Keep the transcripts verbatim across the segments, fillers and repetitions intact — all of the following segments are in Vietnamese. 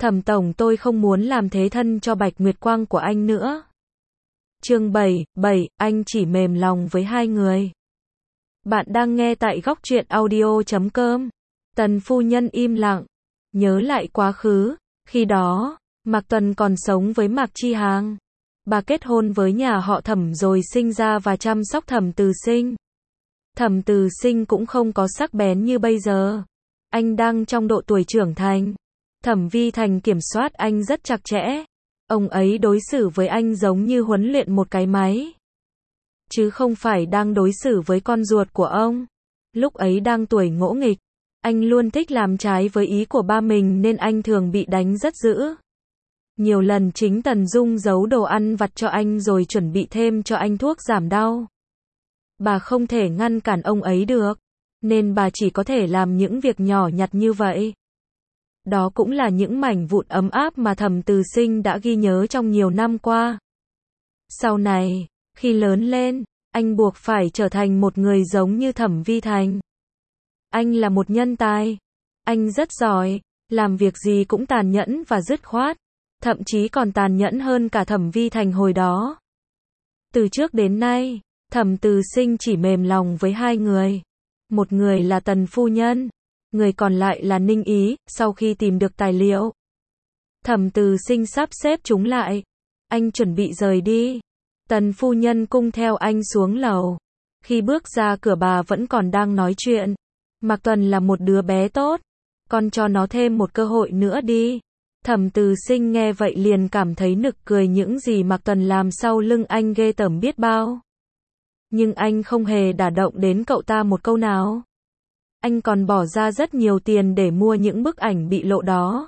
Thẩm tổng, tôi không muốn làm thế thân cho Bạch Nguyệt Quang của anh nữa. Chương bảy, bảy, anh chỉ mềm lòng với hai người. Bạn đang nghe tại góc truyện audio chấm com. Tần phu nhân im lặng, nhớ lại quá khứ, khi đó, Mạc Tuần còn sống với Mạc Chi Hàng. Bà kết hôn với nhà họ Thẩm rồi sinh ra và chăm sóc Thẩm Từ Sinh. Thẩm Từ Sinh cũng không có sắc bén như bây giờ. Anh đang trong độ tuổi trưởng thành. Thẩm Vi Thành kiểm soát anh rất chặt chẽ. Ông ấy đối xử với anh giống như huấn luyện một cái máy, chứ không phải đang đối xử với con ruột của ông. Lúc ấy đang tuổi ngỗ nghịch, anh luôn thích làm trái với ý của ba mình nên anh thường bị đánh rất dữ. Nhiều lần chính Tần Dung giấu đồ ăn vặt cho anh rồi chuẩn bị thêm cho anh thuốc giảm đau. Bà không thể ngăn cản ông ấy được, nên bà chỉ có thể làm những việc nhỏ nhặt như vậy. Đó cũng là những mảnh vụn ấm áp mà Thẩm Từ Sinh đã ghi nhớ trong nhiều năm qua. Sau này, khi lớn lên, anh buộc phải trở thành một người giống như Thẩm Vi Thành. Anh là một nhân tài. Anh rất giỏi, làm việc gì cũng tàn nhẫn và dứt khoát, thậm chí còn tàn nhẫn hơn cả Thẩm Vi Thành hồi đó. Từ trước đến nay, Thẩm Từ Sinh chỉ mềm lòng với hai người. Một người là Tần phu nhân, người còn lại là Ninh Ý. Sau khi tìm được tài liệu, Thẩm Từ Sinh sắp xếp chúng lại. Anh chuẩn bị rời đi. Tần phu nhân cung theo anh xuống lầu. Khi bước ra cửa bà vẫn còn đang nói chuyện. Mạc Tuần là một đứa bé tốt, con cho nó thêm một cơ hội nữa đi. Thẩm Từ Sinh nghe vậy liền cảm thấy nực cười, những gì Mạc Tuần làm sau lưng anh ghê tởm biết bao. Nhưng anh không hề đả động đến cậu ta một câu nào. Anh còn bỏ ra rất nhiều tiền để mua những bức ảnh bị lộ đó.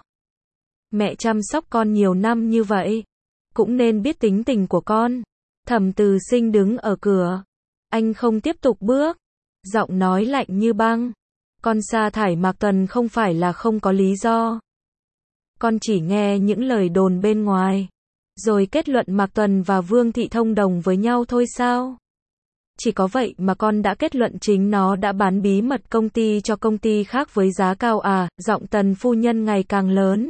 Mẹ chăm sóc con nhiều năm như vậy, cũng nên biết tính tình của con. Thẩm Từ Sinh đứng ở cửa. Anh không tiếp tục bước. Giọng nói lạnh như băng. Con sa thải Mạc Tuần không phải là không có lý do. Con chỉ nghe những lời đồn bên ngoài, rồi kết luận Mạc Tuần và Vương Thị thông đồng với nhau thôi sao? Chỉ có vậy mà con đã kết luận chính nó đã bán bí mật công ty cho công ty khác với giá cao à? Giọng Tần phu nhân ngày càng lớn.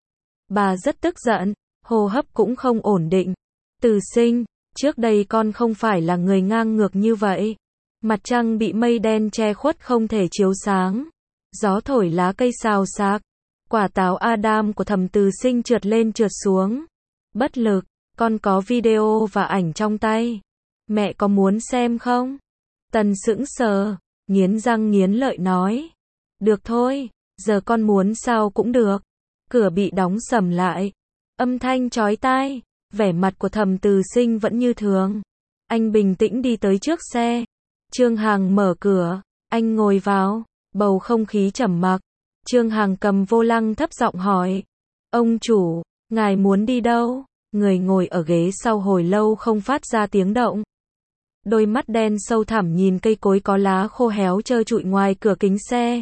Bà rất tức giận, hô hấp cũng không ổn định. Từ Sinh, trước đây con không phải là người ngang ngược như vậy. Mặt trăng bị mây đen che khuất không thể chiếu sáng. Gió thổi lá cây xào xạc. Quả táo Adam của Thẩm Từ Sinh trượt lên trượt xuống. Bất lực, con có video và ảnh trong tay. Mẹ có muốn xem không? Tần sững sờ, nghiến răng nghiến lợi nói. Được thôi, giờ con muốn sao cũng được. Cửa bị đóng sầm lại. Âm thanh chói tai. Vẻ mặt của Thẩm Từ Sinh vẫn như thường. Anh bình tĩnh đi tới trước xe. Trương Hằng mở cửa. Anh ngồi vào. Bầu không khí trầm mặc. Trương Hằng cầm vô lăng thấp giọng hỏi. Ông chủ, ngài muốn đi đâu? Người ngồi ở ghế sau hồi lâu không phát ra tiếng động. Đôi mắt đen sâu thẳm nhìn cây cối có lá khô héo trơ trụi ngoài cửa kính xe.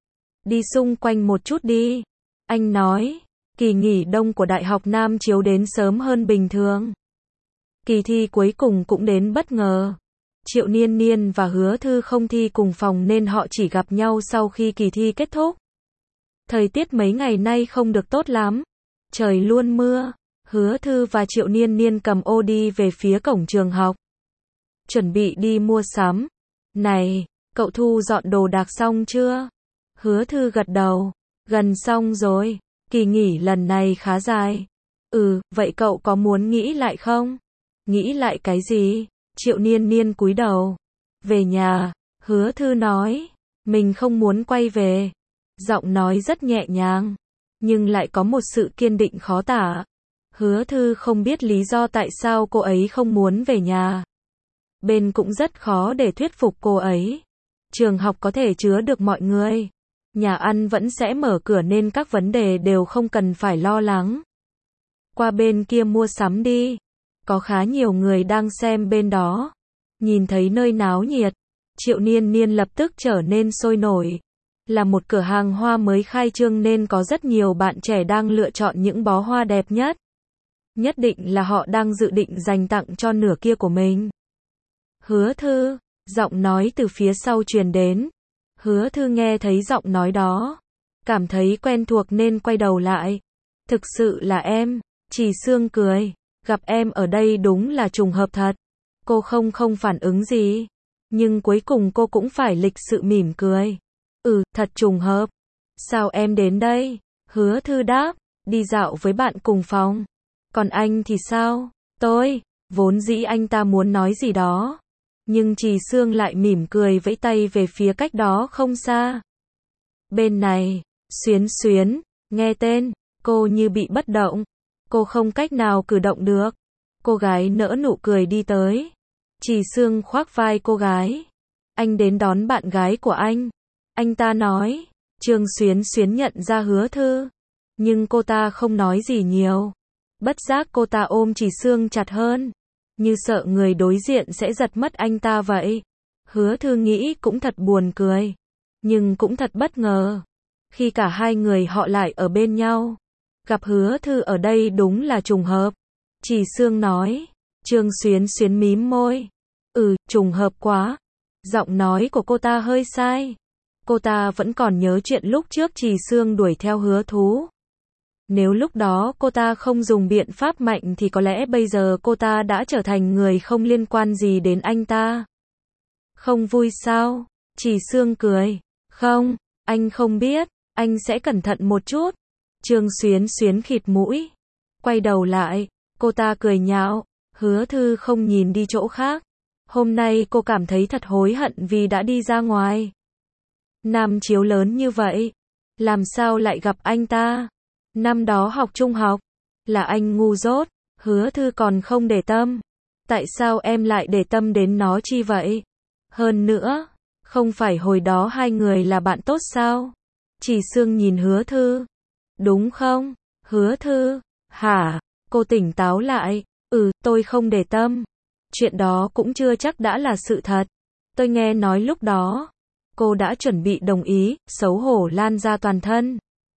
Đi xung quanh một chút đi. Anh nói, kỳ nghỉ đông của Đại học Nam chiếu đến sớm hơn bình thường. Kỳ thi cuối cùng cũng đến bất ngờ. Triệu Niên Niên và Hứa Thư không thi cùng phòng nên họ chỉ gặp nhau sau khi kỳ thi kết thúc. Thời tiết mấy ngày nay không được tốt lắm. Trời luôn mưa. Hứa Thư và Triệu Niên Niên cầm ô đi về phía cổng trường học. Chuẩn bị đi mua sắm. Này, cậu thu dọn đồ đạc xong chưa? Hứa Thư gật đầu. Gần xong rồi. Kỳ nghỉ lần này khá dài. Ừ, vậy cậu có muốn nghĩ lại không? Nghĩ lại cái gì? Triệu Niên Niên cúi đầu. Về nhà. Hứa Thư nói. Mình không muốn quay về. Giọng nói rất nhẹ nhàng, nhưng lại có một sự kiên định khó tả. Hứa Thư không biết lý do tại sao cô ấy không muốn về nhà. Bên cũng rất khó để thuyết phục cô ấy. Trường học có thể chứa được mọi người. Nhà ăn vẫn sẽ mở cửa nên các vấn đề đều không cần phải lo lắng. Qua bên kia mua sắm đi. Có khá nhiều người đang xem bên đó. Nhìn thấy nơi náo nhiệt, Triệu Niên Niên lập tức trở nên sôi nổi. Là một cửa hàng hoa mới khai trương nên có rất nhiều bạn trẻ đang lựa chọn những bó hoa đẹp nhất. Nhất định là họ đang dự định dành tặng cho nửa kia của mình. Hứa Thư, giọng nói từ phía sau truyền đến. Hứa Thư nghe thấy giọng nói đó, cảm thấy quen thuộc nên quay đầu lại. Thực sự là em. Trì Sương cười. Gặp em ở đây đúng là trùng hợp thật. Cô không không phản ứng gì. Nhưng cuối cùng cô cũng phải lịch sự mỉm cười. Ừ, thật trùng hợp. Sao em đến đây? Hứa Thư đáp. Đi dạo với bạn cùng phòng. Còn anh thì sao? Tôi. Vốn dĩ anh ta muốn nói gì đó. Nhưng Trì Sương lại mỉm cười vẫy tay về phía cách đó không xa. Bên này. Xuyến Xuyến. Nghe tên. Cô như bị bất động. Cô không cách nào cử động được. Cô gái nở nụ cười đi tới. Trì Sương khoác vai cô gái. Anh đến đón bạn gái của anh. Anh ta nói. Trương Xuyến Xuyến nhận ra Hứa Thư. Nhưng cô ta không nói gì nhiều. Bất giác cô ta ôm Trì Sương chặt hơn. Như sợ người đối diện sẽ giật mất anh ta vậy. Hứa Thư nghĩ cũng thật buồn cười. Nhưng cũng thật bất ngờ. Khi cả hai người họ lại ở bên nhau. Gặp Hứa Thư ở đây đúng là trùng hợp. Trì Sương nói. Trương Xuyến Xuyến mím môi. Ừ, trùng hợp quá. Giọng nói của cô ta hơi sai. Cô ta vẫn còn nhớ chuyện lúc trước Trì Sương đuổi theo Hứa Thú. Nếu lúc đó cô ta không dùng biện pháp mạnh thì có lẽ bây giờ cô ta đã trở thành người không liên quan gì đến anh ta. Không vui sao? Trì Sương cười. Không, anh không biết. Anh sẽ cẩn thận một chút. Trương Xuyến Xuyến khịt mũi. Quay đầu lại. Cô ta cười nhạo. Hứa Thư không nhìn đi chỗ khác. Hôm nay cô cảm thấy thật hối hận vì đã đi ra ngoài. Nam Chiếu lớn như vậy. Làm sao lại gặp anh ta? Năm đó học trung học. Là anh ngu dốt. Hứa Thư còn không để tâm. Tại sao em lại để tâm đến nó chi vậy? Hơn nữa, không phải hồi đó hai người là bạn tốt sao? Trì Sương nhìn Hứa Thư. Đúng không? Hứa Thư. Hả? Cô tỉnh táo lại. Ừ, tôi không để tâm. Chuyện đó cũng chưa chắc đã là sự thật. Tôi nghe nói lúc đó. Cô đã chuẩn bị đồng ý, xấu hổ lan ra toàn thân.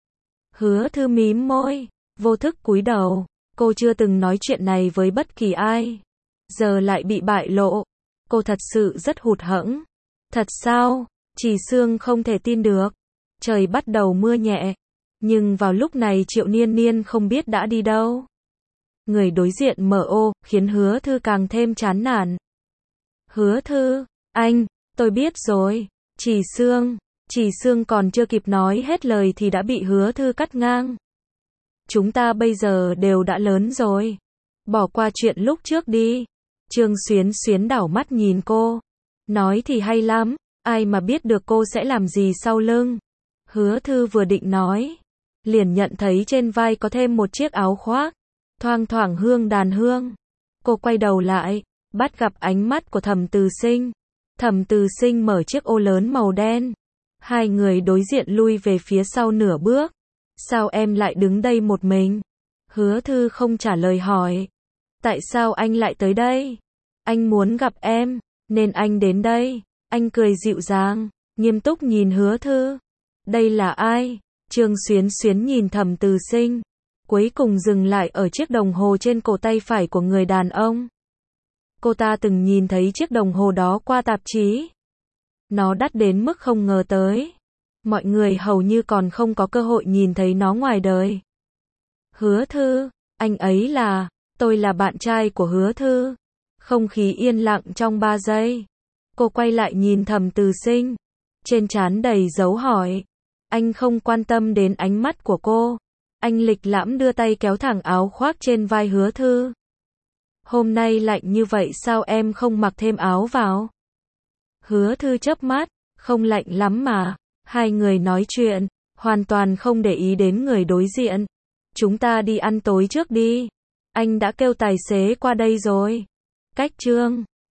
Hứa Thư mím môi. Vô thức cúi đầu. Cô chưa từng nói chuyện này với bất kỳ ai. Giờ lại bị bại lộ. Cô thật sự rất hụt hẫng. Thật sao? Trì Sương không thể tin được. Trời bắt đầu mưa nhẹ. Nhưng vào lúc này Triệu Niên Niên không biết đã đi đâu. Người đối diện mở ô, khiến Hứa Thư càng thêm chán nản. Hứa Thư, anh, tôi biết rồi. Trì Sương, Trì Sương còn chưa kịp nói hết lời thì đã bị Hứa Thư cắt ngang. Chúng ta bây giờ đều đã lớn rồi. Bỏ qua chuyện lúc trước đi. Trương Xuyến Xuyến đảo mắt nhìn cô. Nói thì hay lắm, ai mà biết được cô sẽ làm gì sau lưng. Hứa Thư vừa định nói. Liền nhận thấy trên vai có thêm một chiếc áo khoác. Thoang thoảng hương đàn hương. Cô quay đầu lại, bắt gặp ánh mắt của Thẩm Từ Sinh. Thẩm Từ Sinh mở chiếc ô lớn màu đen. Hai người đối diện lui về phía sau nửa bước. Sao em lại đứng đây một mình? Hứa Thư không trả lời hỏi. Tại sao anh lại tới đây? Anh muốn gặp em, nên anh đến đây. Anh cười dịu dàng, nghiêm túc nhìn Hứa Thư. Đây là ai? Trương Xuyến Xuyến nhìn Thẩm Từ Sinh. Cuối cùng dừng lại ở chiếc đồng hồ trên cổ tay phải của người đàn ông. Cô ta từng nhìn thấy chiếc đồng hồ đó qua tạp chí. Nó đắt đến mức không ngờ tới. Mọi người hầu như còn không có cơ hội nhìn thấy nó ngoài đời. Hứa Thư, anh ấy là, tôi là bạn trai của Hứa Thư. Không khí yên lặng trong ba giây. Cô quay lại nhìn Thẩm Từ Sinh. Trên trán đầy dấu hỏi. Anh không quan tâm đến ánh mắt của cô. Anh lịch lãm đưa tay kéo thẳng áo khoác trên vai Hứa Thư. Hôm nay lạnh như vậy sao em không mặc thêm áo vào? Hứa Thư chớp mắt. Không lạnh lắm mà. Hai người nói chuyện, hoàn toàn không để ý đến người đối diện. Chúng ta đi ăn tối trước đi. Anh đã kêu tài xế qua đây rồi. Cách Trương